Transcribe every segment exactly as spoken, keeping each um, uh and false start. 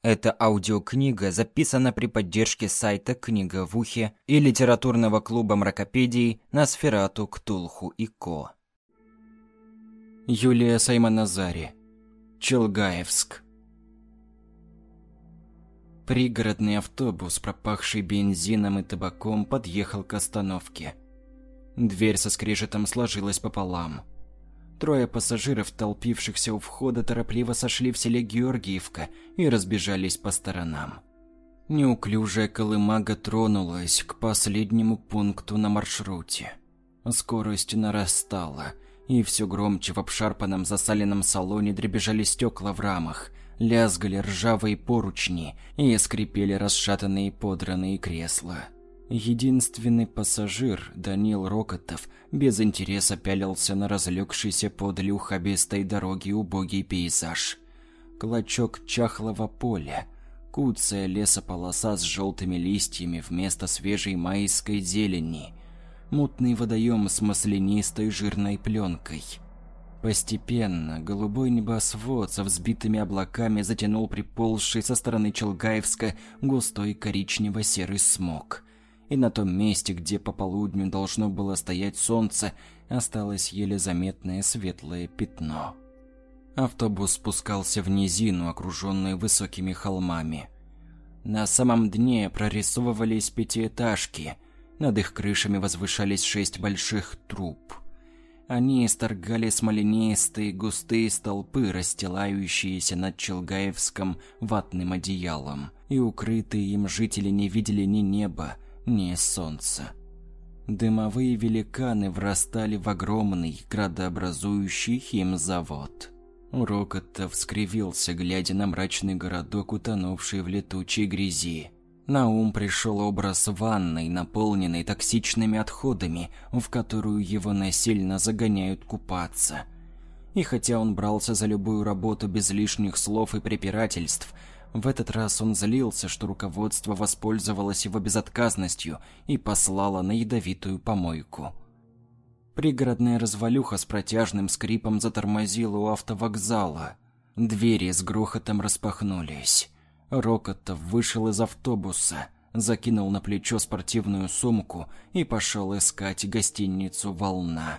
Эта аудиокнига записана при поддержке сайта «Книга в ухе» и литературного клуба мракопедий «Носферату, Ктулху и Ко». Юлия Саймоназари. Челгаевск. Пригородный автобус, пропахший бензином и табаком, подъехал к остановке. Дверь со скрежетом сложилась пополам. Трое пассажиров, толпившихся у входа, торопливо сошли в селе Георгиевка и разбежались по сторонам. Неуклюжая колымага тронулась к последнему пункту на маршруте. Скорость нарастала, и все громче в обшарпанном засаленном салоне дребезжали стекла в рамах, лязгали ржавые поручни и скрипели расшатанные подранные кресла. Единственный пассажир, Данил Рокотов, без интереса пялился на разлегшийся подле ухабистой дороги убогий пейзаж. Клочок чахлого поля, куцая лесополоса с желтыми листьями вместо свежей майской зелени, мутный водоем с маслянистой жирной пленкой. Постепенно голубой небосвод со взбитыми облаками затянул приползший со стороны Челгаевска густой коричнево-серый смог. И на том месте, где по полудню должно было стоять солнце, осталось еле заметное светлое пятно. Автобус спускался в низину, окруженную высокими холмами. На самом дне прорисовывались пятиэтажки, над их крышами возвышались шесть больших труб. Они исторгали смоленистые густые столпы, расстилающиеся над Челгаевском ватным одеялом, и укрытые им жители не видели ни неба, не солнца. Дымовые великаны врастали в огромный градообразующий химзавод. Рокотов скривился, глядя на мрачный городок, утонувший в летучей грязи. На ум пришел образ ванной, наполненной токсичными отходами, в которую его насильно загоняют купаться. И хотя он брался за любую работу без лишних слов и препирательств, в этот раз он злился, что руководство воспользовалось его безотказностью и послало на ядовитую помойку. Пригородная развалюха с протяжным скрипом затормозила у автовокзала. Двери с грохотом распахнулись. Рокотов вышел из автобуса, закинул на плечо спортивную сумку и пошел искать гостиницу «Волна».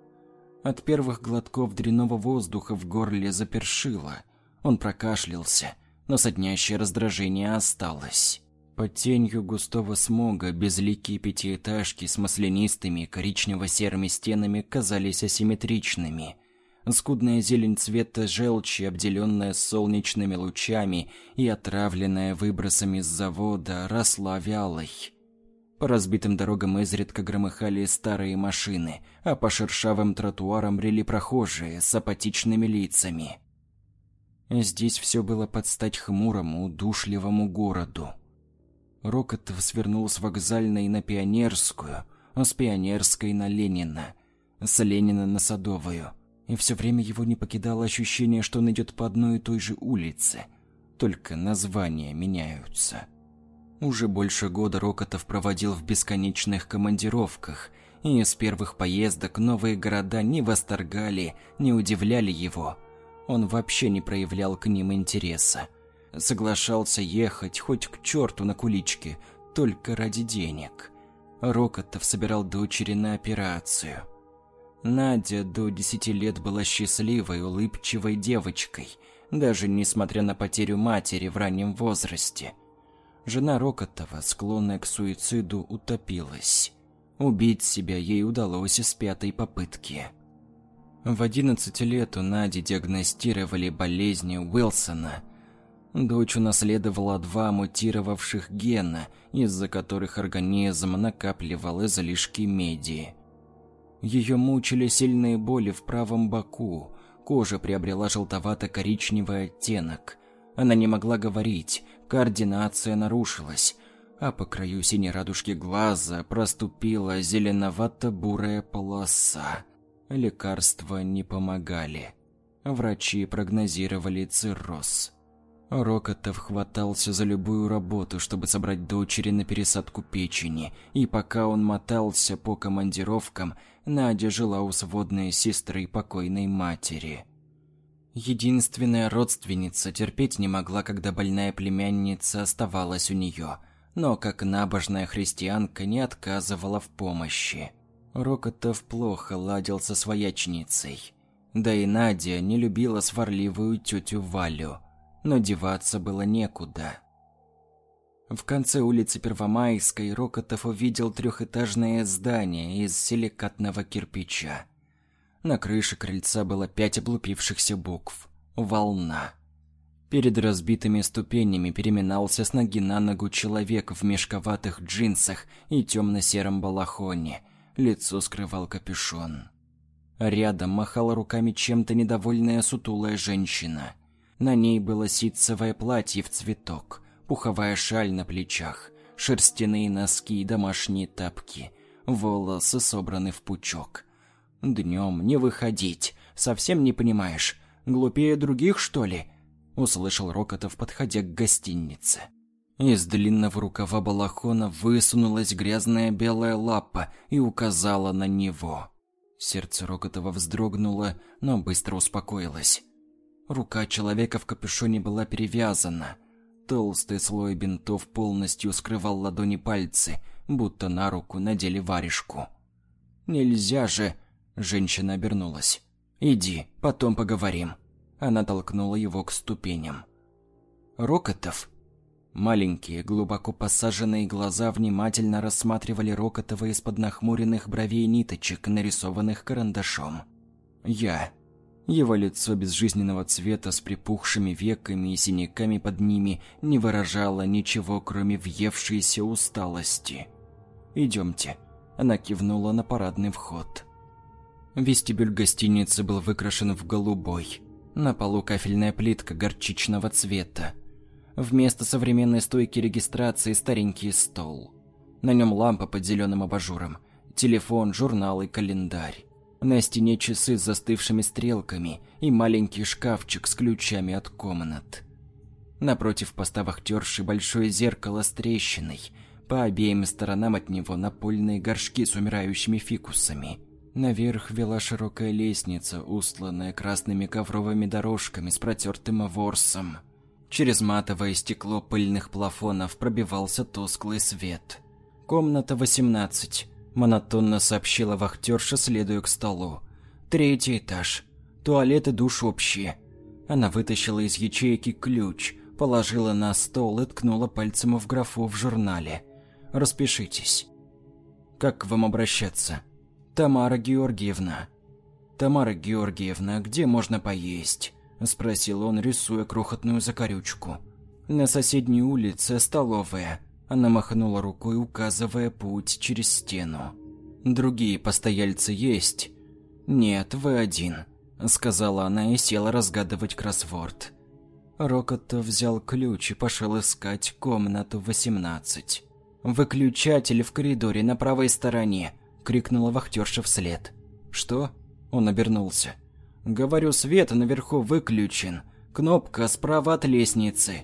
От первых глотков дрянного воздуха в горле запершило. Он прокашлялся, но соднящее раздражение осталось. Под тенью густого смога безликие пятиэтажки с маслянистыми коричнево-серыми стенами казались асимметричными. Скудная зелень цвета желчи, обделенная солнечными лучами и отравленная выбросами с завода, росла вялой. По разбитым дорогам изредка громыхали старые машины, а по шершавым тротуарам брели прохожие с апатичными лицами. Здесь все было под стать хмурому, удушливому городу. Рокотов свернул с вокзальной на Пионерскую, а с Пионерской на Ленина, с Ленина на Садовую. И все время его не покидало ощущение, что он идет по одной и той же улице, только названия меняются. Уже больше года Рокотов проводил в бесконечных командировках, и с первых поездок новые города не восторгали, не удивляли его. Он вообще не проявлял к ним интереса. Соглашался ехать хоть к черту на куличке, только ради денег. Рокотов собирал дочери на операцию. Надя до десяти лет была счастливой, улыбчивой девочкой, даже несмотря на потерю матери в раннем возрасте. Жена Рокотова, склонная к суициду, утопилась. Убить себя ей удалось с пятой попытки. В одиннадцать лет у Нади диагностировали болезнь Уилсона. Дочь унаследовала два мутировавших гена, из-за которых организм накапливал излишки меди. Ее мучили сильные боли в правом боку, кожа приобрела желтовато-коричневый оттенок. Она не могла говорить, координация нарушилась, а по краю синей радужки глаза проступила зеленовато-бурая полоса. Лекарства не помогали. Врачи прогнозировали цирроз. Рокотов хватался за любую работу, чтобы собрать дочери на пересадку печени, и пока он мотался по командировкам, Надя жила у сводной сестры покойной матери. Единственная родственница терпеть не могла, когда больная племянница оставалась у нее, но как набожная христианка не отказывала в помощи. Рокотов плохо ладил со своячницей. Да и Надя не любила сварливую тетю Валю, но деваться было некуда. В конце улицы Первомайской Рокотов увидел трехэтажное здание из силикатного кирпича. На крыше крыльца было пять облупившихся букв «Волна». Перед разбитыми ступенями переминался с ноги на ногу человек в мешковатых джинсах и темно-сером балахоне. Лицо скрывал капюшон. Рядом махала руками чем-то недовольная сутулая женщина. На ней было ситцевое платье в цветок, пуховая шаль на плечах, шерстяные носки и домашние тапки. Волосы собраны в пучок. «Днем не выходить. Совсем не понимаешь? Глупее других, что ли?» — услышал Рокотов, подходя к гостинице. Из длинного рукава балахона высунулась грязная белая лапа и указала на него. Сердце Рокотова вздрогнуло, но быстро успокоилось. Рука человека в капюшоне была перевязана. Толстый слой бинтов полностью скрывал ладони пальцы, будто на руку надели варежку. «Нельзя же!» — женщина обернулась. «Иди, потом поговорим». Она толкнула его к ступеням. «Рокотов?» Маленькие, глубоко посаженные глаза внимательно рассматривали Рокотова из-под нахмуренных бровей ниточек, нарисованных карандашом. «Я». Его лицо безжизненного цвета с припухшими веками и синяками под ними не выражало ничего, кроме въевшейся усталости. «Идемте». Она кивнула на парадный вход. Вестибюль гостиницы был выкрашен в голубой. На полу кафельная плитка горчичного цвета. Вместо современной стойки регистрации старенький стол. На нем лампа под зеленым абажуром, телефон, журнал и календарь. На стене часы с застывшими стрелками и маленький шкафчик с ключами от комнат. Напротив поста вахтерши большое зеркало с трещиной. По обеим сторонам от него напольные горшки с умирающими фикусами. Наверх вела широкая лестница, устланная красными ковровыми дорожками с протертым ворсом. Через матовое стекло пыльных плафонов пробивался тусклый свет. «Комната восемнадцать», – монотонно сообщила вахтерша, следуя к столу. «Третий этаж. Туалет и душ общие». Она вытащила из ячейки ключ, положила на стол и ткнула пальцем в графу в журнале. «Распишитесь». «Как к вам обращаться?» «Тамара Георгиевна». «Тамара Георгиевна, где можно поесть?» – спросил он, рисуя крохотную закорючку. «На соседней улице столовая». Она махнула рукой, указывая путь через стену. «Другие постояльцы есть?» «Нет, вы один», – сказала она и села разгадывать кроссворд. Рокотов взял ключ и пошел искать комнату восемнадцать. «Выключатель в коридоре на правой стороне», – крикнула вахтерша вслед. «Что?» – он обернулся. «Говорю, свет наверху выключен. Кнопка справа от лестницы».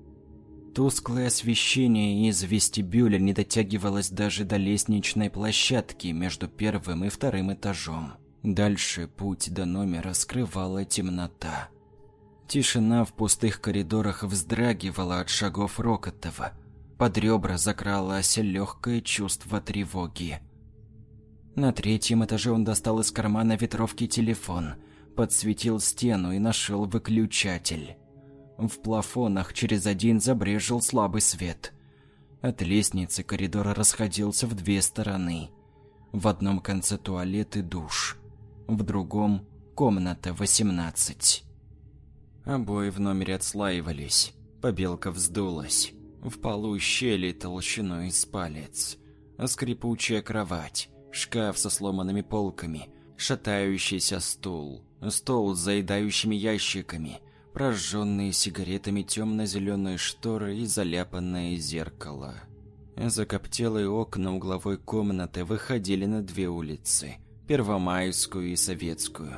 Тусклое освещение из вестибюля не дотягивалось даже до лестничной площадки между первым и вторым этажом. Дальше путь до номера скрывала темнота. Тишина в пустых коридорах вздрагивала от шагов Рокотова. Под ребра закралось легкое чувство тревоги. На третьем этаже он достал из кармана ветровки телефон, подсветил стену и нашел выключатель. В плафонах через один забрезжил слабый свет. От лестницы коридор расходился в две стороны. В одном конце туалет и душ, в другом – комната восемнадцать. Обои в номере отслаивались, побелка вздулась. В полу щели толщиной с палец. Скрипучая кровать, шкаф со сломанными полками, шатающийся стул, стол с заедающими ящиками, прожженные сигаретами темно-зеленые шторы и заляпанное зеркало. Закоптелые окна угловой комнаты выходили на две улицы – Первомайскую и Советскую.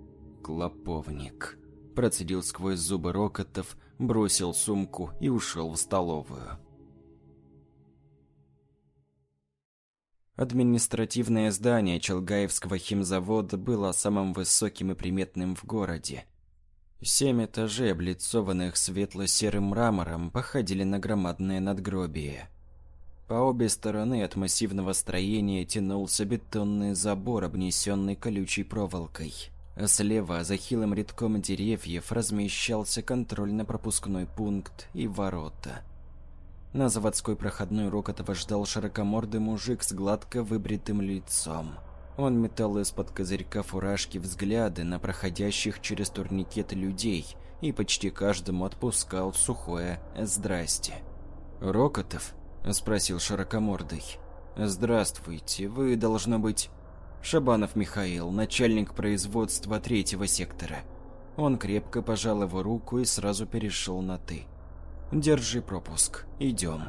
«Клоповник», – процедил сквозь зубы Рокотов, бросил сумку и ушел в столовую. Административное здание Челгаевского химзавода было самым высоким и приметным в городе. Семь этажей, облицованных светло-серым мрамором, походили на громадное надгробие. По обе стороны от массивного строения тянулся бетонный забор, обнесенный колючей проволокой. А слева, за хилым рядком деревьев, размещался контрольно-пропускной пункт и ворота. На заводской проходной Рокотова ждал широкомордый мужик с гладко выбритым лицом. Он метал из-под козырька фуражки взгляды на проходящих через турникет людей и почти каждому отпускал сухое «здрасте». «Рокотов?» – спросил широкомордый. «Здравствуйте, вы, должно быть...» «Шабанов Михаил, начальник производства третьего сектора». Он крепко пожал его руку и сразу перешел на «ты». «Держи пропуск, идем».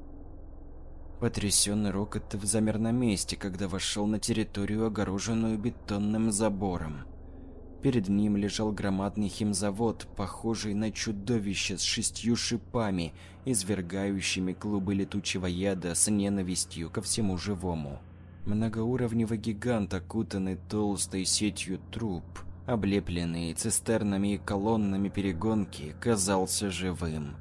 Потрясенный Рокотов замер на месте, когда вошел на территорию, огороженную бетонным забором. Перед ним лежал громадный химзавод, похожий на чудовище с шестью шипами, извергающими клубы летучего яда с ненавистью ко всему живому. Многоуровневый гигант, окутанный толстой сетью труб, облепленный цистернами и колоннами перегонки, казался живым.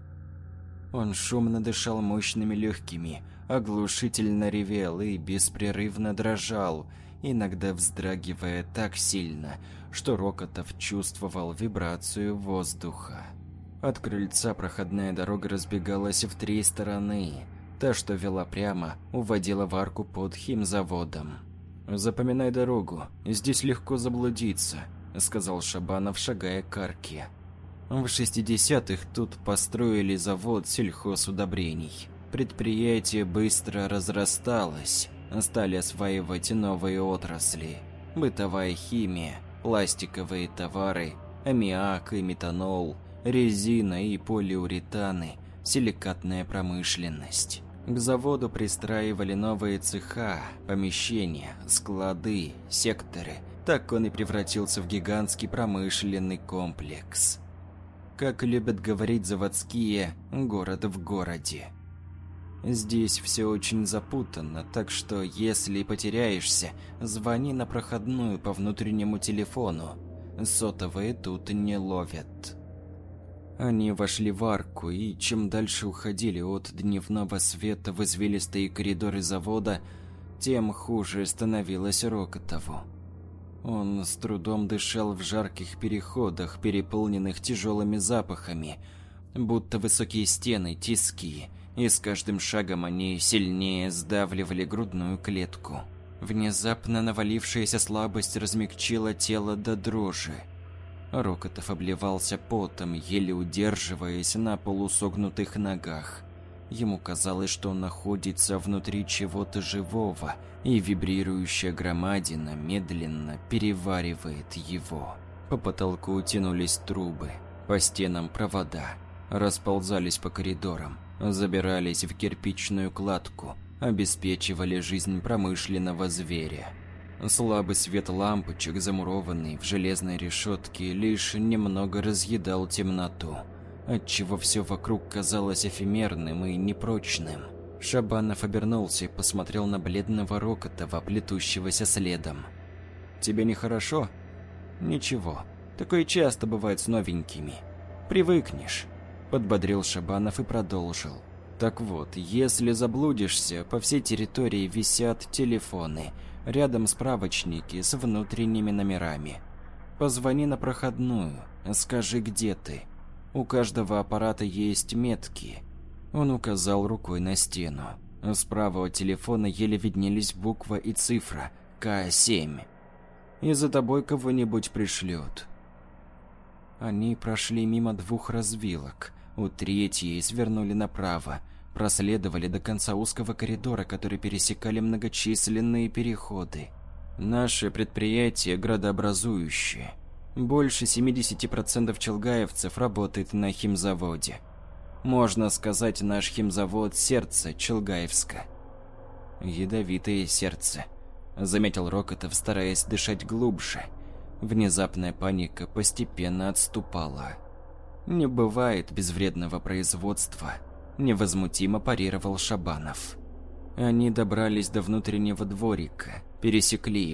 Он шумно дышал мощными легкими, оглушительно ревел и беспрерывно дрожал, иногда вздрагивая так сильно, что Рокотов чувствовал вибрацию воздуха. От крыльца проходная дорога разбегалась в три стороны. Та, что вела прямо, уводила в арку под химзаводом. «Запоминай дорогу, здесь легко заблудиться», – сказал Шабанов, шагая к арке. В шестидесятых тут построили завод сельхозудобрений. Предприятие быстро разрасталось, стали осваивать новые отрасли. Бытовая химия, пластиковые товары, аммиак и метанол, резина и полиуретаны, силикатная промышленность. К заводу пристраивали новые цеха, помещения, склады, секторы. Так он и превратился в гигантский промышленный комплекс. Как любят говорить заводские, город в городе. Здесь все очень запутанно, так что если потеряешься, звони на проходную по внутреннему телефону. Сотовые тут не ловят. Они вошли в арку, и чем дальше уходили от дневного света в извилистые коридоры завода, тем хуже становилось Рокотову. Он с трудом дышал в жарких переходах, переполненных тяжелыми запахами, будто высокие стены, тиски, и с каждым шагом они сильнее сдавливали грудную клетку. Внезапно навалившаяся слабость размягчила тело до дрожи. Рокотов обливался потом, еле удерживаясь на полусогнутых ногах. Ему казалось, что он находится внутри чего-то живого, и вибрирующая громадина медленно переваривает его. По потолку тянулись трубы, по стенам провода, расползались по коридорам, забирались в кирпичную кладку, обеспечивали жизнь промышленного зверя. Слабый свет лампочек, замурованный в железной решетке, лишь немного разъедал темноту, отчего все вокруг казалось эфемерным и непрочным. Шабанов обернулся и посмотрел на бледного Рокотова, плетущегося следом. «Тебе нехорошо?» «Ничего. Такое часто бывает с новенькими. Привыкнешь», – подбодрил Шабанов и продолжил. «Так вот, если заблудишься, по всей территории висят телефоны, рядом справочники с внутренними номерами. Позвони на проходную, скажи, где ты. У каждого аппарата есть метки». Он указал рукой на стену. Справа от телефона еле виднелись буква и цифра К семь. «И за тобой кого-нибудь пришлют». Они прошли мимо двух развилок. У третьей свернули направо, проследовали до конца узкого коридора, который пересекали многочисленные переходы. «Наше предприятие градообразующее. Больше семьдесят процентов челгаевцев работает на химзаводе. Можно сказать, наш химзавод – сердце Челгаевска». «Ядовитое сердце», – заметил Рокотов, стараясь дышать глубже. Внезапная паника постепенно отступала. «Не бывает безвредного производства», – невозмутимо парировал Шабанов. Они добрались до внутреннего дворика, пересекли его,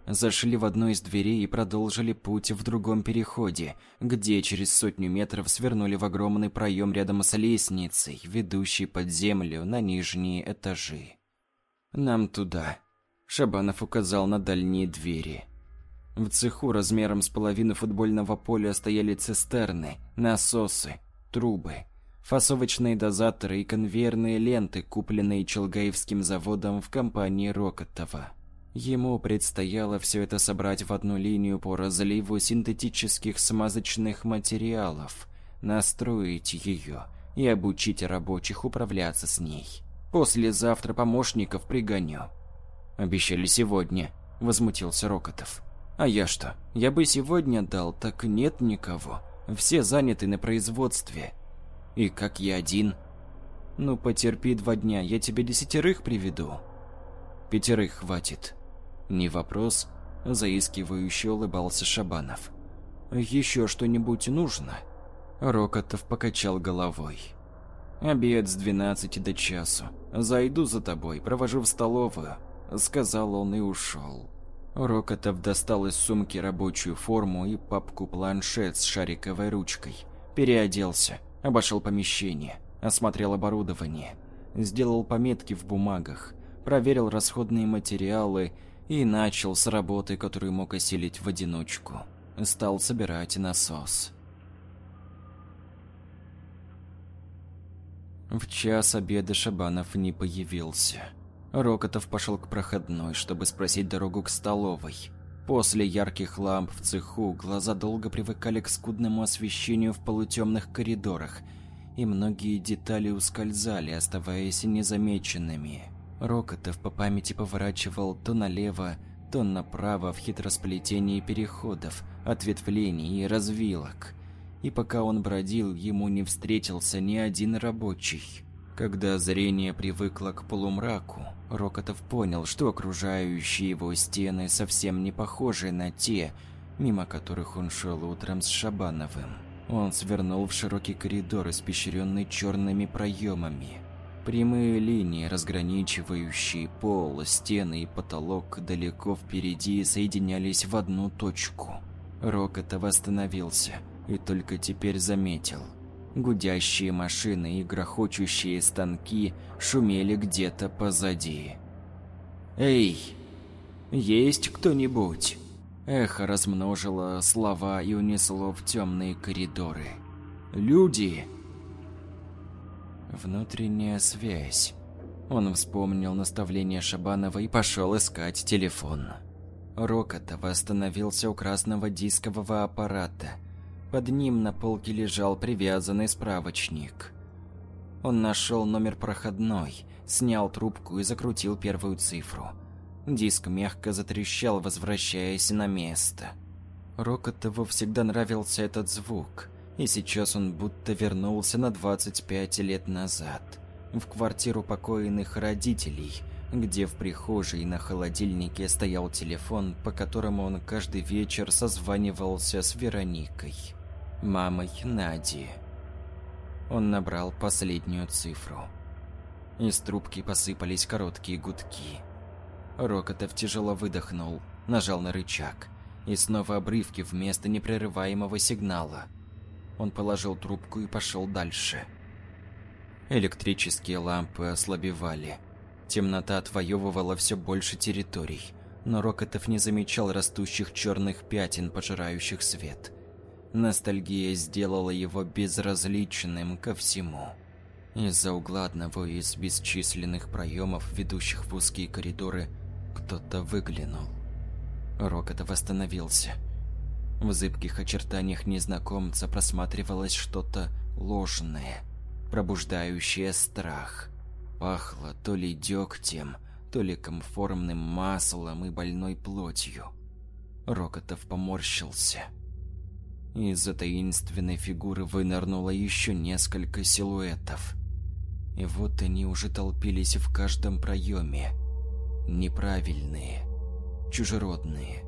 Зашли в одну из дверей и продолжили путь в другом переходе, где через сотню метров свернули в огромный проем рядом с лестницей, ведущей под землю на нижние этажи. «Нам туда», – Шабанов указал на дальние двери. В цеху размером с половину футбольного поля стояли цистерны, насосы, трубы, фасовочные дозаторы и конвейерные ленты, купленные Челгаевским заводом в компании Рокотова. Ему предстояло все это собрать в одну линию по разливу синтетических смазочных материалов, настроить ее и обучить рабочих управляться с ней. «Послезавтра помощников пригоню». «Обещали сегодня», – возмутился Рокотов. «А я что? Я бы сегодня дал, так нет никого. Все заняты на производстве. И как я один? Ну, потерпи два дня, я тебе десятерых приведу». «Пятерых хватит». «Не вопрос», – заискивающе улыбался Шабанов. «Еще что-нибудь нужно?» Рокотов покачал головой. «Обед с двенадцати до часу. Зайду за тобой, провожу в столовую», – сказал он и ушел. Рокотов достал из сумки рабочую форму и папку-планшет с шариковой ручкой. Переоделся, обошел помещение, осмотрел оборудование, сделал пометки в бумагах, проверил расходные материалы и начал с работы, которую мог осилить в одиночку. Стал собирать насос. В час обеда Шабанов не появился. Рокотов пошел к проходной, чтобы спросить дорогу к столовой. После ярких ламп в цеху глаза долго привыкали к скудному освещению в полутемных коридорах, и многие детали ускользали, оставаясь незамеченными. Рокотов по памяти поворачивал то налево, то направо в хитросплетении переходов, ответвлений и развилок. И пока он бродил, ему не встретился ни один рабочий. Когда зрение привыкло к полумраку, Рокотов понял, что окружающие его стены совсем не похожи на те, мимо которых он шел утром с Шабановым. Он свернул в широкий коридор, испещренный черными проемами. Прямые линии, разграничивающие пол, стены и потолок далеко впереди, соединялись в одну точку. Рокотов остановился и только теперь заметил. Гудящие машины и грохочущие станки шумели где-то позади. «Эй, есть кто-нибудь?» Эхо размножило слова и унесло в темные коридоры. «Люди!» Внутренняя связь. Он вспомнил наставление Шабанова и пошел искать телефон. Рокотов остановился у красного дискового аппарата. Под ним на полке лежал привязанный справочник. Он нашел номер проходной, снял трубку и закрутил первую цифру. Диск мягко затрещал, возвращаясь на место. Рокотову всегда нравился этот звук, и сейчас он будто вернулся на двадцать пять лет назад, в квартиру покойных родителей, где в прихожей на холодильнике стоял телефон, по которому он каждый вечер созванивался с Вероникой, мамой Нади. Он набрал последнюю цифру. Из трубки посыпались короткие гудки. Рокотов тяжело выдохнул, нажал на рычаг, и снова обрывки вместо непрерываемого сигнала. Он положил трубку и пошел дальше. Электрические лампы ослабевали. Темнота отвоевывала все больше территорий, но Рокотов не замечал растущих черных пятен, пожирающих свет. Ностальгия сделала его безразличным ко всему. Из-за угла одного из бесчисленных проемов, ведущих в узкие коридоры, кто-то выглянул. Рокотов остановился. В зыбких очертаниях незнакомца просматривалось что-то ложное, пробуждающее страх. Пахло то ли дегтем, то ли комфортным маслом и больной плотью. Рокотов поморщился. Из-за таинственной фигуры вынырнуло еще несколько силуэтов. И вот они уже толпились в каждом проеме. Неправильные, чужеродные,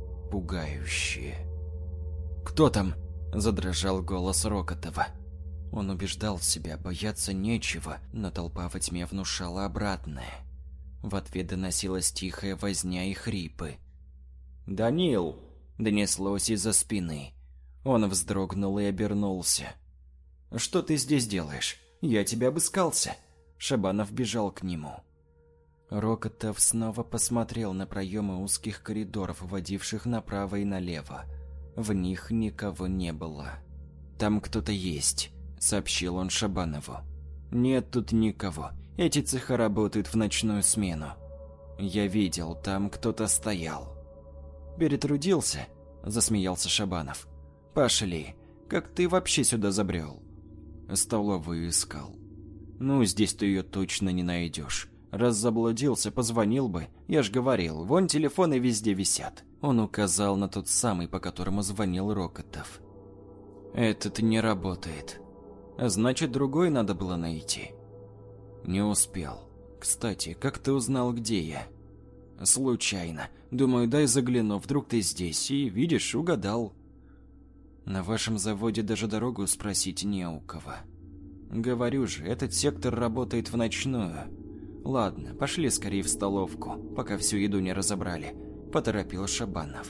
пугающие. «Кто там?» – задрожал голос Рокотова. Он убеждал себя, бояться нечего, но толпа во тьме внушала обратное. В ответ доносилась тихая возня и хрипы. «Данил!» – донеслось из-за спины. Он вздрогнул и обернулся. «Что ты здесь делаешь? Я тебя обыскался!» Шабанов бежал к нему. Рокотов снова посмотрел на проемы узких коридоров, водивших направо и налево. В них никого не было. «Там кто-то есть», — сообщил он Шабанову. «Нет тут никого. Эти цеха работают в ночную смену. Я видел, там кто-то стоял». «Перетрудился?» — засмеялся Шабанов. «Пошли. Как ты вообще сюда забрел?» «Столовую искал». «Ну, здесь ты ее точно не найдешь. Раз заблудился, позвонил бы. Я ж говорил, вон телефоны везде висят». Он указал на тот самый, по которому звонил Рокотов. «Этот не работает. Значит, другой надо было найти». «Не успел. Кстати, как ты узнал, где я?» «Случайно. Думаю, дай загляну, вдруг ты здесь, и, видишь, угадал». «На вашем заводе даже дорогу спросить не у кого». «Говорю же, этот сектор работает в ночную». «Ладно, пошли скорее в столовку, пока всю еду не разобрали», – поторопил Шабанов.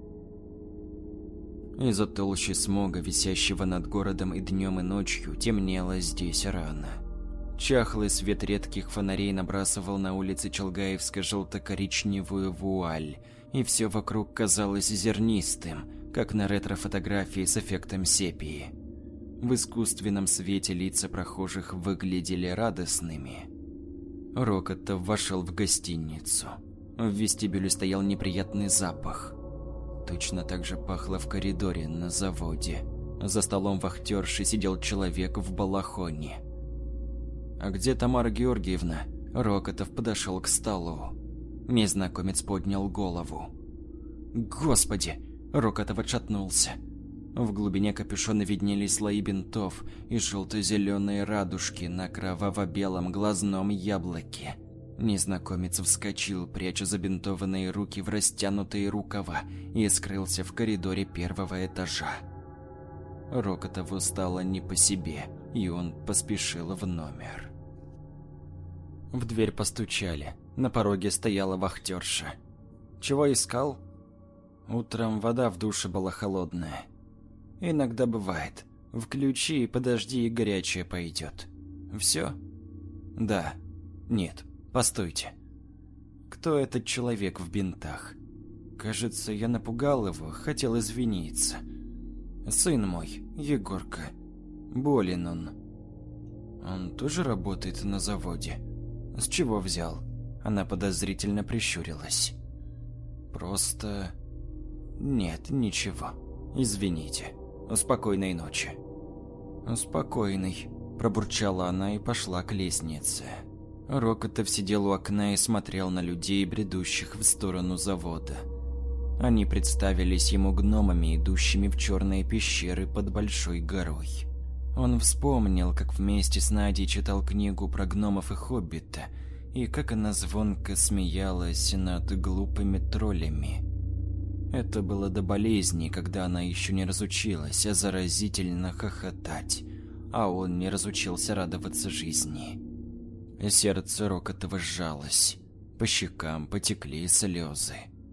Из-за толщи смога, висящего над городом и днем, и ночью, темнело здесь рано. Чахлый свет редких фонарей набрасывал на улице Челгаевско-желто-коричневую вуаль, и все вокруг казалось зернистым, как на ретро-фотографии с эффектом сепии. В искусственном свете лица прохожих выглядели радостными. Рокотов вошел в гостиницу. В вестибюле стоял неприятный запах. Точно так же пахло в коридоре на заводе. За столом вахтерши сидел человек в балахоне. «А где Тамара Георгиевна?» Рокотов подошел к столу. Незнакомец поднял голову. «Господи!» Рокотов отшатнулся. В глубине капюшона виднелись слои бинтов и желто-зеленые радужки на кроваво-белом глазном яблоке. Незнакомец вскочил, пряча забинтованные руки в растянутые рукава, и скрылся в коридоре первого этажа. Рокотову стало не по себе, и он поспешил в номер. В дверь постучали. На пороге стояла вахтерша. «Чего искал?» Утром вода в душе была холодная. «Иногда бывает. Включи и подожди, и горячее пойдет. Все?» «Да. Нет. Постойте. Кто этот человек в бинтах? Кажется, я напугал его, хотел извиниться. Сын мой, Егорка. Болен он. Он тоже работает на заводе? С чего взял?» Она подозрительно прищурилась. «Просто... Нет, ничего. Извините. Спокойной ночи». «Спокойной», – пробурчала она и пошла к лестнице. Рокотов сидел у окна и смотрел на людей, бредущих в сторону завода. Они представились ему гномами, идущими в черные пещеры под большой горой. Он вспомнил, как вместе с Надей читал книгу про гномов и хоббита, и как она звонко смеялась над глупыми троллями. Это было до болезни, когда она еще не разучилась заразительно хохотать, а он не разучился радоваться жизни. Сердце Рокотова сжалось, по щекам потекли слезы.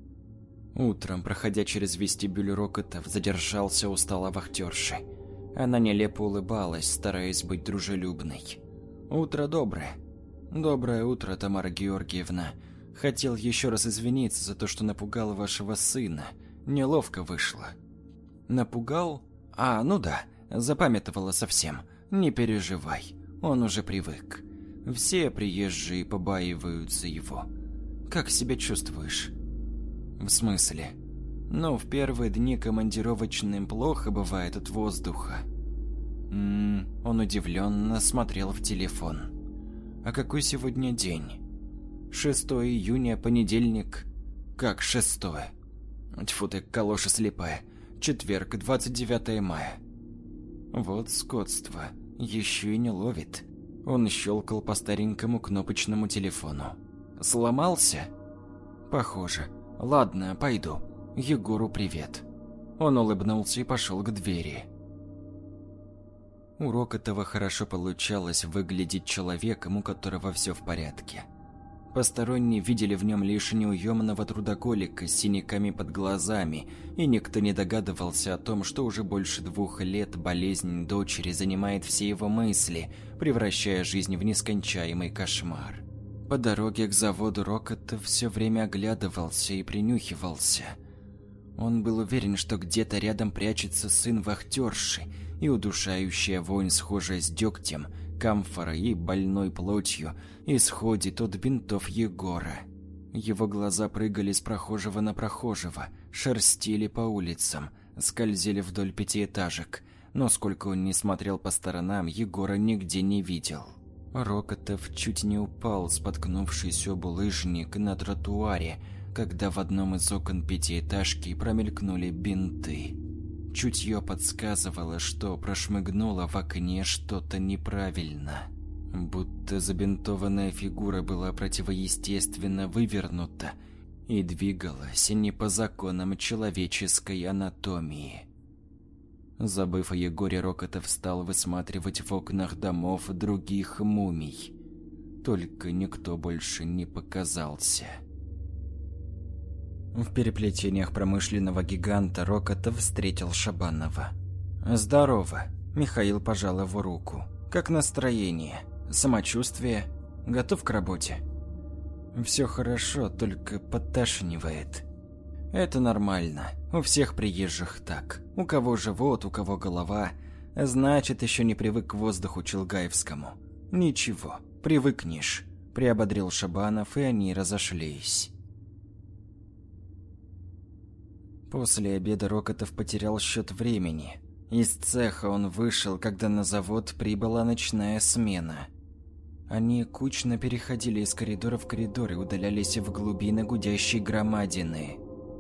Утром, проходя через вестибюль, Рокотов задержался у стола вахтерши. Она нелепо улыбалась, стараясь быть дружелюбной. «Утро доброе». «Доброе утро, Тамара Георгиевна. Хотел еще раз извиниться за то, что напугал вашего сына. Неловко вышло». «Напугал? А, ну да, запамятовала совсем. Не переживай, он уже привык. Все приезжие побаиваются его. Как себя чувствуешь?» «В смысле?» «Ну, в первые дни командировочным плохо бывает от воздуха». М-м, он удивленно смотрел в телефон. «А какой сегодня день?» шестое июня, понедельник». «Как шестое?» «Тьфу ты, калоша слепая. Четверг, двадцать девятое мая». Вот скотство. Еще и не ловит. Он щелкал по старенькому кнопочному телефону. «Сломался?» «Похоже. Ладно, пойду. Егору привет». Он улыбнулся и пошел к двери. У Рокотова хорошо получалось выглядеть человеком, у которого все в порядке. Посторонние видели в нем лишь неуемного трудоголика с синяками под глазами, и никто не догадывался о том, что уже больше двух лет болезнь дочери занимает все его мысли, превращая жизнь в нескончаемый кошмар. По дороге к заводу Рокотов все время оглядывался и принюхивался. Он был уверен, что где-то рядом прячется сын вахтерши, и удушающая вонь, схожая с дегтем, камфорой и больной плотью, исходит от бинтов Егора. Его глаза прыгали с прохожего на прохожего, шерстили по улицам, скользили вдоль пятиэтажек, но сколько он ни смотрел по сторонам, Егора нигде не видел. Рокотов чуть не упал, споткнувшись об булыжник на тротуаре, когда в одном из окон пятиэтажки промелькнули бинты. Чутье подсказывало, что прошмыгнуло в окне что-то неправильно. Будто забинтованная фигура была противоестественно вывернута и двигалась не по законам человеческой анатомии. Забыв о Егоре, Рокотов стал высматривать в окнах домов других мумий. Только никто больше не показался. В переплетениях промышленного гиганта Рокотов встретил Шабанова. «Здорово», – Михаил пожал его руку. «Как настроение? Самочувствие? Готов к работе?» «Все хорошо, только подташнивает». «Это нормально. У всех приезжих так. У кого живот, у кого голова. Значит, еще не привык к воздуху челгаевскому. Ничего, привыкнешь», – приободрил Шабанов, и они разошлись. После обеда Рокотов потерял счет времени. Из цеха он вышел, когда на завод прибыла ночная смена. Они кучно переходили из коридора в коридор и удалялись в глубины гудящей громадины.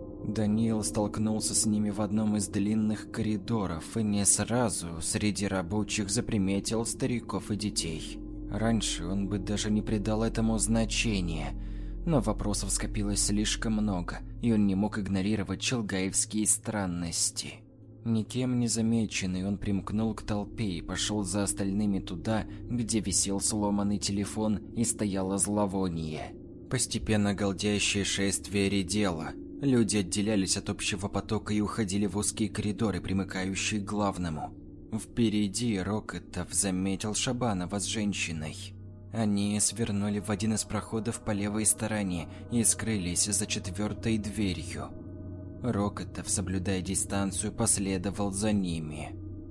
Даниил столкнулся с ними в одном из длинных коридоров и не сразу среди рабочих заприметил стариков и детей. Раньше он бы даже не придал этому значения, но вопросов скопилось слишком много, и он не мог игнорировать челгаевские странности. Никем не замеченный, он примкнул к толпе и пошел за остальными туда, где висел сломанный телефон и стояло зловоние. Постепенно галдящее шествие редело. Люди отделялись от общего потока и уходили в узкие коридоры, примыкающие к главному. Впереди Рокотов заметил Шабанова с женщиной. Они свернули в один из проходов по левой стороне и скрылись за четвертой дверью. Рокотов, соблюдая дистанцию, последовал за ними.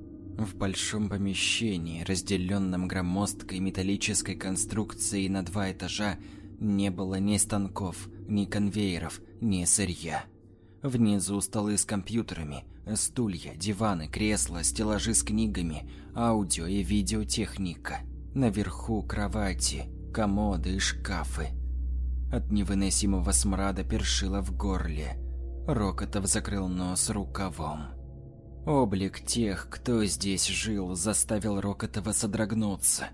В большом помещении, разделенном громоздкой металлической конструкцией на два этажа, не было ни станков, ни конвейеров, ни сырья. Внизу столы с компьютерами, стулья, диваны, кресла, стеллажи с книгами, аудио и видеотехника. Наверху кровати, комоды и шкафы. От невыносимого смрада першило в горле. Рокотов закрыл нос рукавом. Облик тех, кто здесь жил, заставил Рокотова содрогнуться.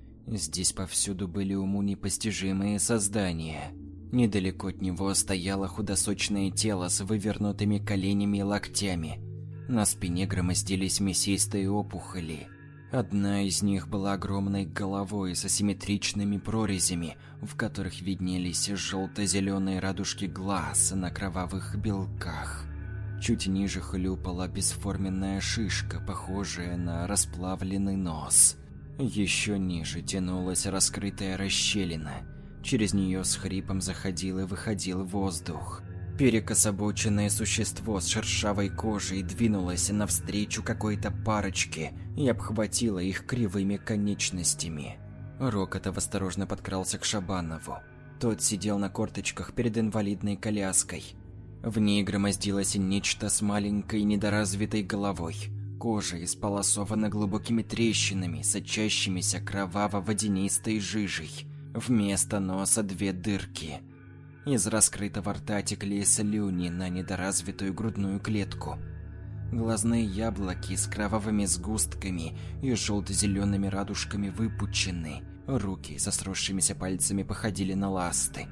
Здесь повсюду были уму непостижимые создания. Недалеко от него стояло худосочное тело с вывернутыми коленями и локтями. На спине громоздились мясистые опухоли. Одна из них была огромной головой с асимметричными прорезями, в которых виднелись желто-зеленые радужки глаз на кровавых белках. Чуть ниже хлюпала бесформенная шишка, похожая на расплавленный нос. Еще ниже тянулась раскрытая расщелина. Через нее с хрипом заходил и выходил воздух. Перекособоченное существо с шершавой кожей двинулось навстречу какой-то парочке и обхватило их кривыми конечностями. Рокотов осторожно подкрался к Шабанову. Тот сидел на корточках перед инвалидной коляской. В ней громоздилось нечто с маленькой недоразвитой головой. Кожа исполосована глубокими трещинами, сочащимися кроваво-водянистой жижей. Вместо носа две дырки. Из раскрытого рта текли слюни на недоразвитую грудную клетку. Глазные яблоки с кровавыми сгустками и желто-зелеными радужками выпучены. Руки со сросшимися пальцами походили на ласты.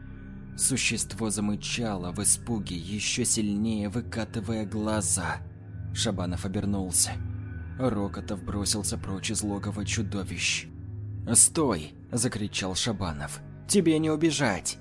Существо замычало в испуге, еще сильнее выкатывая глаза. Шабанов обернулся. Рокотов бросился прочь из логова чудовищ. «Стой!» – закричал Шабанов. Тебе не убежать!»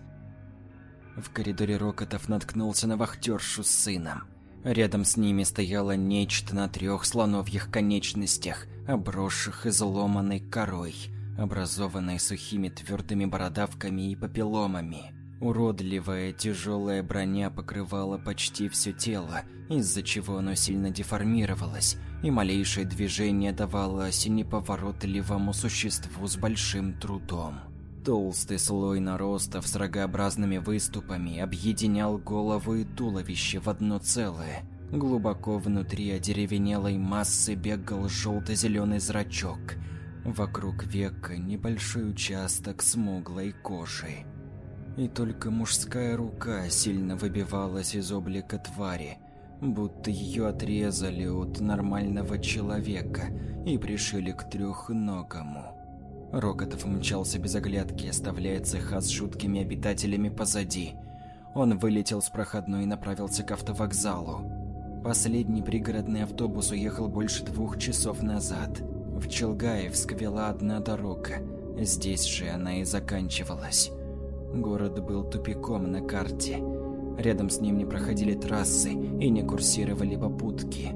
В коридоре Рокотов наткнулся на вахтершу с сыном. Рядом с ними стояло нечто на трех слоновьих конечностях, обросших изломанной корой, образованной сухими твердыми бородавками и папилломами. Уродливая тяжелая броня покрывала почти все тело, из-за чего оно сильно деформировалось, и малейшее движение давалось неповоротливому существу с большим трудом. Толстый слой наростов с рогообразными выступами объединял голову и туловище в одно целое. Глубоко внутри одеревенелой массы бегал желто-зеленый зрачок. Вокруг века небольшой участок смуглой кожи. И только мужская рука сильно выбивалась из облика твари, будто ее отрезали от нормального человека и пришили к трехногому. Рокотов мчался без оглядки, оставляя цеха с жуткими обитателями позади. Он вылетел с проходной и направился к автовокзалу. Последний пригородный автобус уехал больше двух часов назад. В Челгаевск вела одна дорога, здесь же она и заканчивалась. Город был тупиком на карте. Рядом с ним не проходили трассы и не курсировали попутки.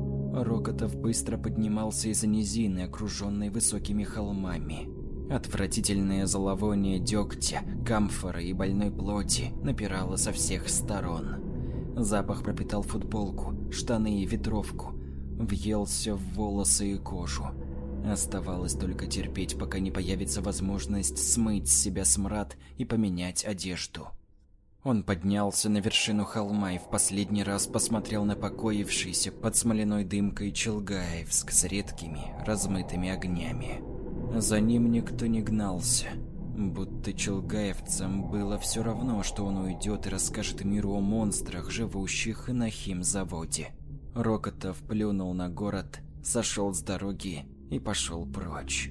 Рокотов быстро поднимался из-за низины, окруженной высокими холмами. Отвратительное зловоние дегтя, камфоры и больной плоти напирало со всех сторон. Запах пропитал футболку, штаны и ветровку, въелся в волосы и кожу. Оставалось только терпеть, пока не появится возможность смыть с себя смрад и поменять одежду. Он поднялся на вершину холма и в последний раз посмотрел на покоившийся под смоляной дымкой Челгаевск с редкими размытыми огнями. За ним никто не гнался, будто челгаевцам было все равно, что он уйдет и расскажет миру о монстрах, живущих на химзаводе. Рокотов плюнул на город, сошел с дороги и пошел прочь.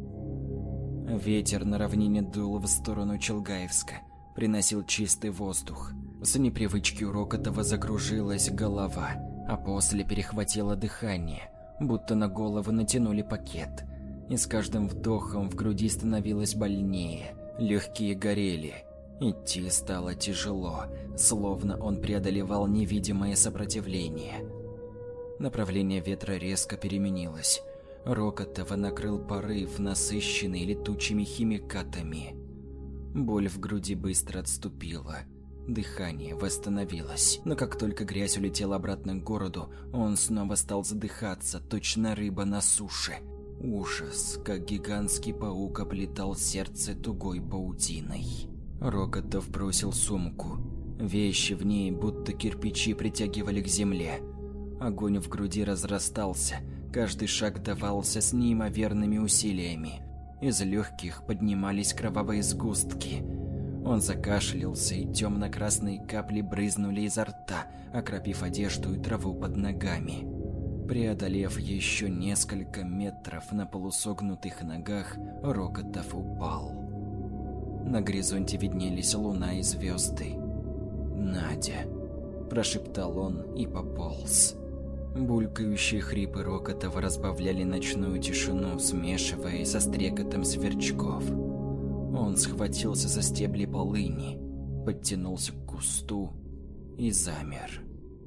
Ветер на равнине дул в сторону Челгаевска, приносил чистый воздух. С непривычки у Рокотова закружилась голова, а после перехватило дыхание, будто на голову натянули пакет. И с каждым вдохом в груди становилось больнее, легкие горели. Идти стало тяжело, словно он преодолевал невидимое сопротивление. Направление ветра резко переменилось. Рокотова накрыл порыв, насыщенный летучими химикатами. Боль в груди быстро отступила. Дыхание восстановилось, но как только грязь улетела обратно к городу, он снова стал задыхаться, точно рыба на суше. Ужас, как гигантский паук оплетал сердце тугой паутиной. Рокотов бросил сумку. Вещи в ней, будто кирпичи, притягивали к земле. Огонь в груди разрастался, каждый шаг давался с неимоверными усилиями. Из легких поднимались кровавые сгустки. Он закашлялся, и темно-красные капли брызнули изо рта, окропив одежду и траву под ногами. Преодолев еще несколько метров на полусогнутых ногах, Рокотов упал. На горизонте виднелись луна и звезды. «Надя», – прошептал он и пополз. Булькающие хрипы Рокотова разбавляли ночную тишину, смешиваясь со стрекотом сверчков. Он схватился за стебли полыни, подтянулся к кусту и замер.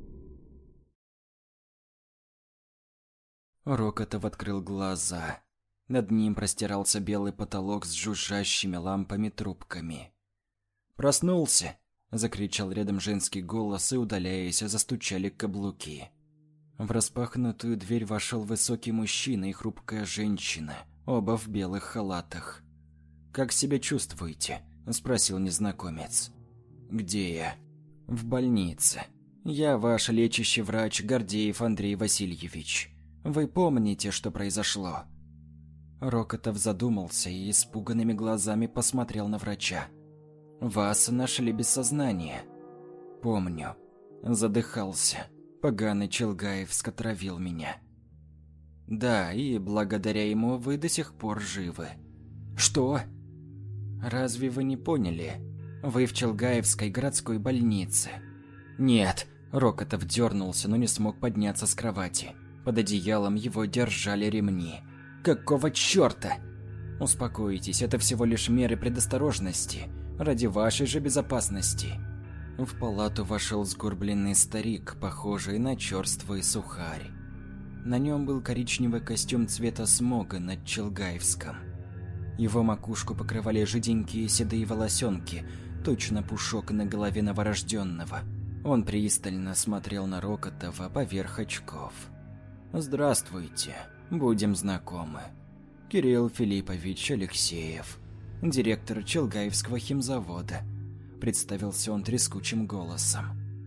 Рокотов открыл глаза. Над ним простирался белый потолок с жужжащими лампами-трубками. «Проснулся!» – закричал рядом женский голос, и, удаляясь, застучали каблуки. В распахнутую дверь вошел высокий мужчина и хрупкая женщина, оба в белых халатах. «Как себя чувствуете?» – спросил незнакомец. «Где я?» «В больнице. Я ваш лечащий врач Гордеев Андрей Васильевич. Вы помните, что произошло?» Рокотов задумался и испуганными глазами посмотрел на врача. «Вас нашли без сознания». «Помню. Задыхался. Поганый Челгаевск отравил меня». «Да, и благодаря ему вы до сих пор живы». «Что?» «Разве вы не поняли? Вы в Челгаевской городской больнице». «Нет». Рокотов дернулся, но не смог подняться с кровати. Под одеялом его держали ремни. «Какого черта?» Успокойтесь, это всего лишь меры предосторожности, ради вашей же безопасности. В палату вошел сгорбленный старик, похожий на черствый сухарь. На нем был коричневый костюм цвета смога над Челгаевском. Его макушку покрывали жиденькие седые волосенки, точно пушок на голове новорожденного. Он пристально смотрел на Рокотова поверх очков. «Здравствуйте, будем знакомы. Кирилл Филиппович Алексеев, директор Челгаевского химзавода», – представился он трескучим голосом.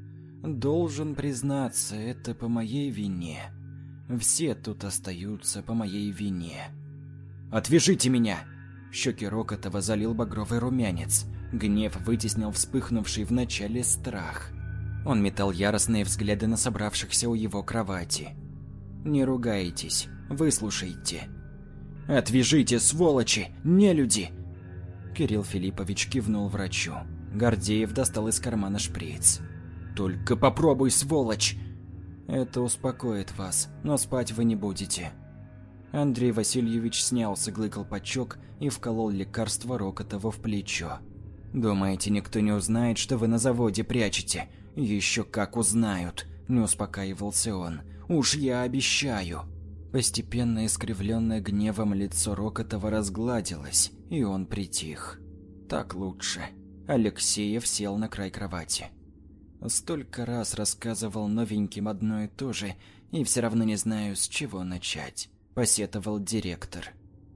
«Должен признаться, это по моей вине. Все тут остаются по моей вине». «Отвяжите меня!» Щеки Рокотова залил багровый румянец. Гнев вытеснил вспыхнувший вначале страх. Он метал яростные взгляды на собравшихся у его кровати. «Не ругайтесь, выслушайте». «Отвяжите, сволочи, нелюди!» Кирилл Филиппович кивнул врачу. Гордеев достал из кармана шприц. «Только попробуй, сволочь!» «Это успокоит вас, но спать вы не будете». Андрей Васильевич снял с иглы колпачок и вколол лекарство Рокотову в плечо. «Думаете, никто не узнает, что вы на заводе прячете? Еще как узнают!» – не успокаивался он. «Уж я обещаю!» Постепенно искривленное гневом лицо Рокотова разгладилось, и он притих. «Так лучше». Алексеев сел на край кровати. Столько раз рассказывал новеньким одно и то же, и все равно не знаю, с чего начать, посетовал директор.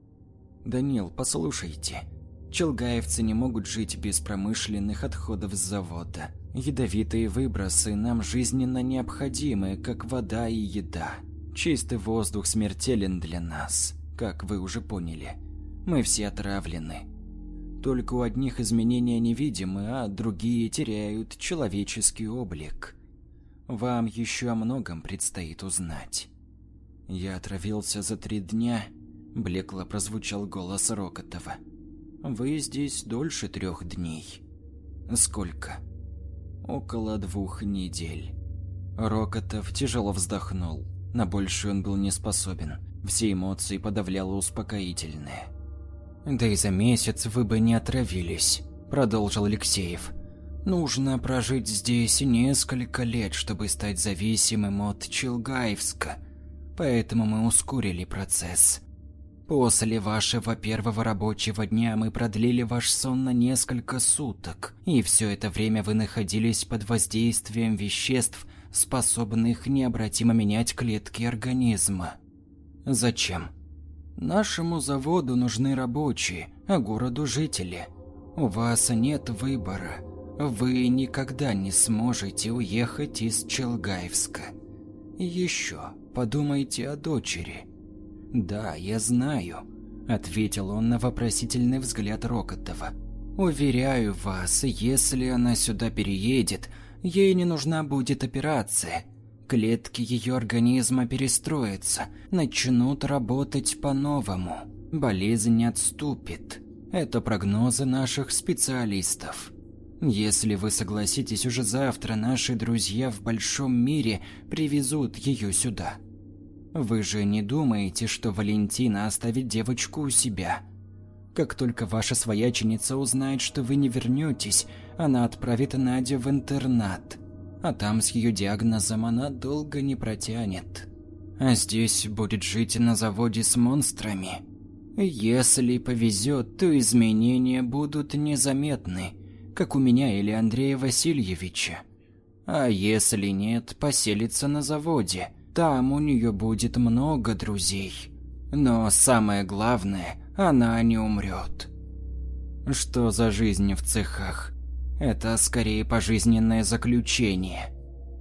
«Данил, послушайте. Челгаевцы не могут жить без промышленных отходов с завода. Ядовитые выбросы нам жизненно необходимы, как вода и еда. Чистый воздух смертелен для нас, как вы уже поняли. Мы все отравлены. Только у одних изменения невидимы, а другие теряют человеческий облик. Вам еще о многом предстоит узнать». «Я отравился за три дня», – блекло прозвучал голос Рокотова. «Вы здесь дольше трех дней». «Сколько?» «Около двух недель». Рокотов тяжело вздохнул. На большее он был не способен. Все эмоции подавляло успокоительное. «Да и за месяц вы бы не отравились», – продолжил Алексеев. «Нужно прожить здесь несколько лет, чтобы стать зависимым от Челгаевска. Поэтому мы ускорили процесс. После вашего первого рабочего дня мы продлили ваш сон на несколько суток, и все это время вы находились под воздействием веществ, способных необратимо менять клетки организма». «Зачем?» «Нашему заводу нужны рабочие, а городу жители. У вас нет выбора. Вы никогда не сможете уехать из Челгаевска. И еще подумайте о дочери». «Да, я знаю», – ответил он на вопросительный взгляд Рокотова. «Уверяю вас, если она сюда переедет, ей не нужна будет операция. Клетки ее организма перестроятся, начнут работать по-новому. Болезнь не отступит. Это прогнозы наших специалистов. Если вы согласитесь, уже завтра наши друзья в большом мире привезут ее сюда. Вы же не думаете, что Валентина оставит девочку у себя? Как только ваша свояченица узнает, что вы не вернетесь, она отправит Надю в интернат. А там с ее диагнозом она долго не протянет. А здесь будет жить на заводе с монстрами. Если повезет, то изменения будут незаметны, как у меня или Андрея Васильевича. А если нет, поселится на заводе. Там у нее будет много друзей. Но самое главное, она не умрет». «Что за жизнь в цехах? Это скорее пожизненное заключение».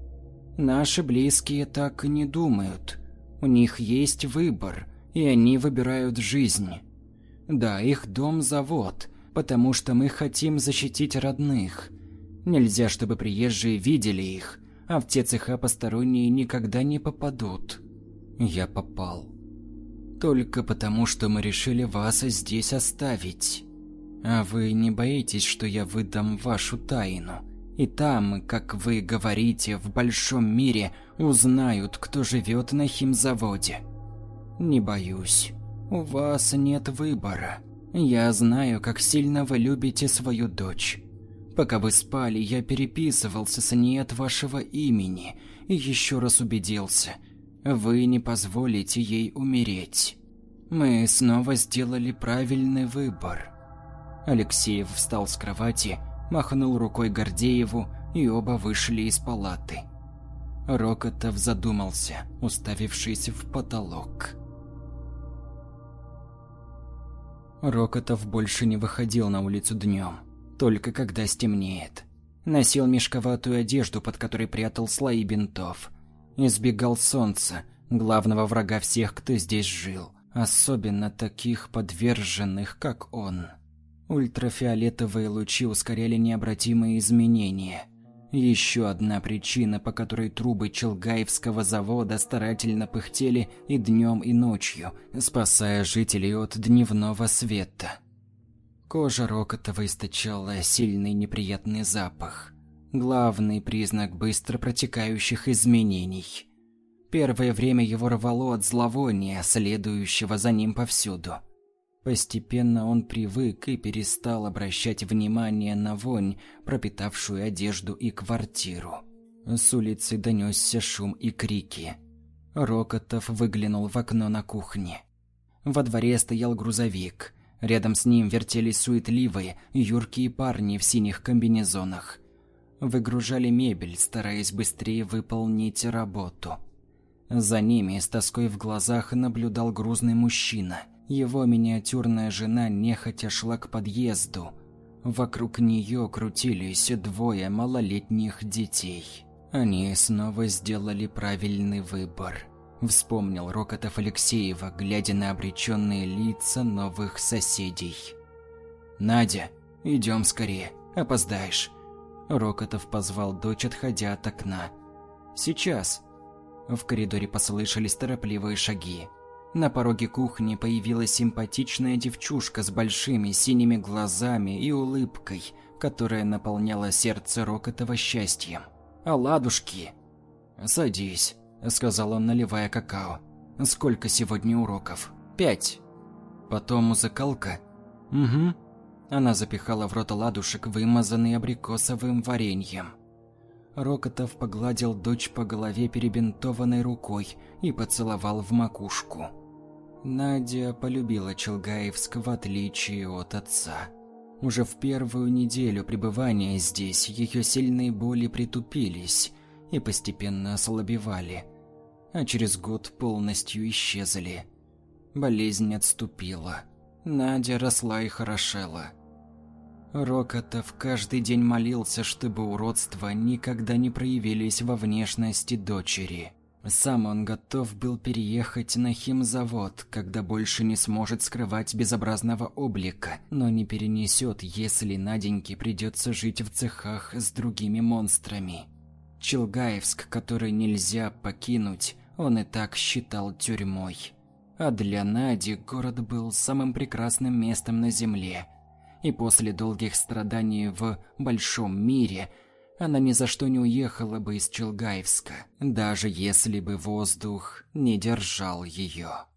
«Наши близкие так и не думают. У них есть выбор, и они выбирают жизнь. Да, их дом – завод, потому что мы хотим защитить родных. Нельзя, чтобы приезжие видели их, а в те цеха посторонние никогда не попадут. Я попал. Только потому, что мы решили вас здесь оставить. А вы не боитесь, что я выдам вашу тайну? И там, как вы говорите, в большом мире узнают, кто живет на химзаводе?» «Не боюсь. У вас нет выбора. Я знаю, как сильно вы любите свою дочь. Пока вы спали, я переписывался с ней от вашего имени и еще раз убедился, вы не позволите ей умереть. Мы снова сделали правильный выбор». Алексеев встал с кровати, махнул рукой Гордееву, и оба вышли из палаты. Рокотов задумался, уставившись в потолок. Рокотов больше не выходил на улицу днем, только когда стемнеет. Носил мешковатую одежду, под которой прятал слои бинтов. Избегал солнца, главного врага всех, кто здесь жил, особенно таких подверженных, как он. Ультрафиолетовые лучи ускоряли необратимые изменения. Еще одна причина, по которой трубы Челгаевского завода старательно пыхтели и днем, и ночью, спасая жителей от дневного света. Кожа Рокотова источала сильный неприятный запах. Главный признак быстро протекающих изменений. Первое время его рвало от зловония, следующего за ним повсюду. Постепенно он привык и перестал обращать внимание на вонь, пропитавшую одежду и квартиру. С улицы донесся шум и крики. Рокотов выглянул в окно на кухне. Во дворе стоял грузовик. Рядом с ним вертелись суетливые, юркие парни в синих комбинезонах. Выгружали мебель, стараясь быстрее выполнить работу. За ними с тоской в глазах наблюдал грузный мужчина. Его миниатюрная жена нехотя шла к подъезду. Вокруг нее крутились двое малолетних детей. Они снова сделали правильный выбор. Вспомнил Рокотов Алексеева, глядя на обреченные лица новых соседей. «Надя, идем скорее, опоздаешь». Рокотов позвал дочь, отходя от окна. «Сейчас». В коридоре послышались торопливые шаги. На пороге кухни появилась симпатичная девчушка с большими синими глазами и улыбкой, которая наполняла сердце Рокотова счастьем. «Оладушки!» «Садись», — сказал он, наливая какао. «Сколько сегодня уроков?» «Пять». «Потом музыкалка?» «Угу». Она запихала в рот оладушек, вымазанный абрикосовым вареньем. Рокотов погладил дочь по голове перебинтованной рукой и поцеловал в макушку. Надя полюбила Челгаевск в отличие от отца. Уже в первую неделю пребывания здесь ее сильные боли притупились и постепенно ослабевали, а через год полностью исчезли. Болезнь отступила. Надя росла и хорошела. Рокотов каждый день молился, чтобы уродства никогда не проявились во внешности дочери. Сам он готов был переехать на химзавод, когда больше не сможет скрывать безобразного облика, но не перенесет, если Наденьке придется жить в цехах с другими монстрами. Челгаевск, который нельзя покинуть, он и так считал тюрьмой. А для Нади город был самым прекрасным местом на земле. И после долгих страданий в большом мире она ни за что не уехала бы из Челгаевска, даже если бы воздух не держал ее.